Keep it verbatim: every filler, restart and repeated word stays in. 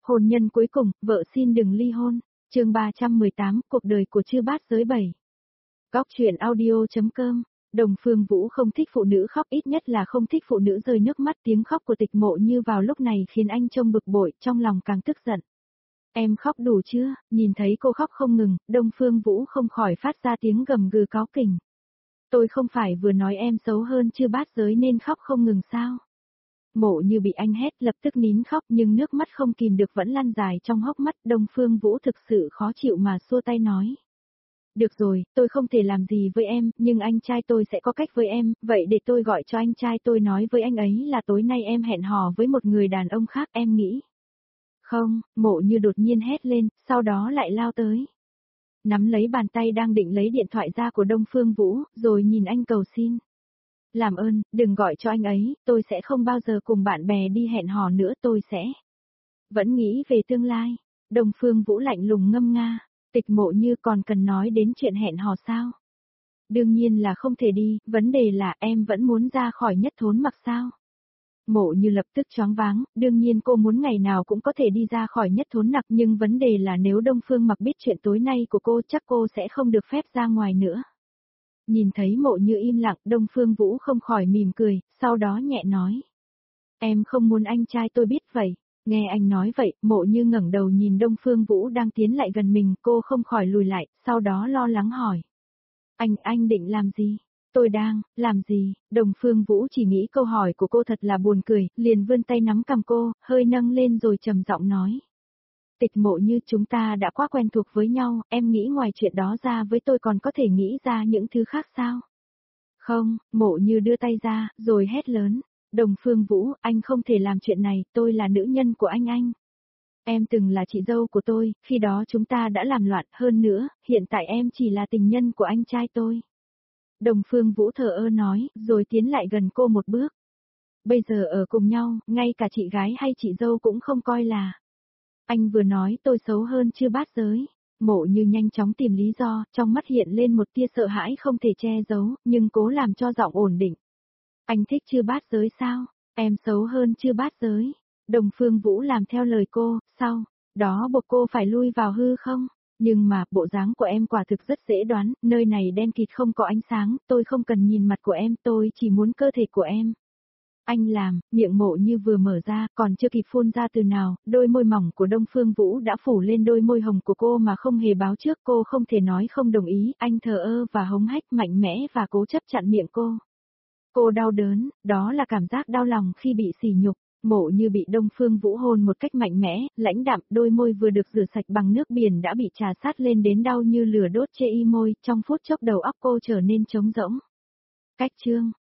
Hôn nhân cuối cùng, vợ xin đừng ly hôn. Chương ba trăm mười tám, cuộc đời của chư bát giới bảy. Góc truyện audio.com. Đồng Phương Vũ không thích phụ nữ khóc, ít nhất là không thích phụ nữ rơi nước mắt. Tiếng khóc của Tịch Mộ Như vào lúc này khiến anh trông bực bội, trong lòng càng tức giận. Em khóc đủ chưa? Nhìn thấy cô khóc không ngừng, Đông Phương Vũ không khỏi phát ra tiếng gầm gừ cáu kỉnh. Tôi không phải vừa nói em xấu hơn chư bát giới nên khóc không ngừng sao? Mộ Như bị anh hét lập tức nín khóc, nhưng nước mắt không kìm được vẫn lăn dài trong hốc mắt. Đông Phương Vũ thực sự khó chịu mà xua tay nói. Được rồi, tôi không thể làm gì với em, nhưng anh trai tôi sẽ có cách với em, vậy để tôi gọi cho anh trai tôi nói với anh ấy là tối nay em hẹn hò với một người đàn ông khác, em nghĩ. Không, Mộ Như đột nhiên hét lên, sau đó lại lao tới. Nắm lấy bàn tay đang định lấy điện thoại ra của Đông Phương Vũ, rồi nhìn anh cầu xin. Làm ơn, đừng gọi cho anh ấy, tôi sẽ không bao giờ cùng bạn bè đi hẹn hò nữa, tôi sẽ. Vẫn nghĩ về tương lai. Đông Phương Vũ lạnh lùng ngâm nga. Tịch Mộ Như còn cần nói đến chuyện hẹn hò sao? Đương nhiên là không thể đi, vấn đề là em vẫn muốn ra khỏi Nhất Thốn Mặc sao? Mộ Như lập tức choáng váng, đương nhiên cô muốn ngày nào cũng có thể đi ra khỏi Nhất Thốn Nặc, nhưng vấn đề là nếu Đông Phương Mặc biết chuyện tối nay của cô chắc cô sẽ không được phép ra ngoài nữa. Nhìn thấy Mộ Như im lặng, Đông Phương Vũ không khỏi mỉm cười, sau đó nhẹ nói. Em không muốn anh trai tôi biết vậy. Nghe anh nói vậy, Mộ Như ngẩng đầu nhìn Đông Phương Vũ đang tiến lại gần mình, cô không khỏi lùi lại, sau đó lo lắng hỏi. Anh, anh định làm gì? Tôi đang, làm gì? Đông Phương Vũ chỉ nghĩ câu hỏi của cô thật là buồn cười, liền vươn tay nắm cằm cô, hơi nâng lên rồi trầm giọng nói. Tịch Mộ Như, chúng ta đã quá quen thuộc với nhau, em nghĩ ngoài chuyện đó ra với tôi còn có thể nghĩ ra những thứ khác sao? Không, Mộ Như đưa tay ra, rồi hét lớn. Đồng Phương Vũ, anh không thể làm chuyện này, tôi là nữ nhân của anh anh. Em từng là chị dâu của tôi, khi đó chúng ta đã làm loạn, hơn nữa, hiện tại em chỉ là tình nhân của anh trai tôi. Đồng Phương Vũ thờ ơ nói, rồi tiến lại gần cô một bước. Bây giờ ở cùng nhau, ngay cả chị gái hay chị dâu cũng không coi là. Anh vừa nói tôi xấu hơn chư bát giới. Mộ Như nhanh chóng tìm lý do, trong mắt hiện lên một tia sợ hãi không thể che giấu, nhưng cố làm cho giọng ổn định. Anh thích chư bát giới sao? Em xấu hơn chư bát giới. Đồng Phương Vũ làm theo lời cô, sau đó buộc cô phải lui vào hư không? Nhưng mà, bộ dáng của em quả thực rất dễ đoán, nơi này đen kịt không có ánh sáng, tôi không cần nhìn mặt của em, tôi chỉ muốn cơ thể của em. Anh làm, miệng Mộ Như vừa mở ra, còn chưa kịp phun ra từ nào, đôi môi mỏng của Đông Phương Vũ đã phủ lên đôi môi hồng của cô mà không hề báo trước, cô không thể nói không đồng ý, anh thờ ơ và hống hách mạnh mẽ và cố chấp chặn miệng cô. Cô đau đớn, đó là cảm giác đau lòng khi bị sỉ nhục. Mộ Như bị Đông Phương Vũ hôn một cách mạnh mẽ, lãnh đạm, đôi môi vừa được rửa sạch bằng nước biển đã bị trà sát lên đến đau như lửa đốt chê y môi, trong phút chốc đầu óc cô trở nên trống rỗng. Cách chương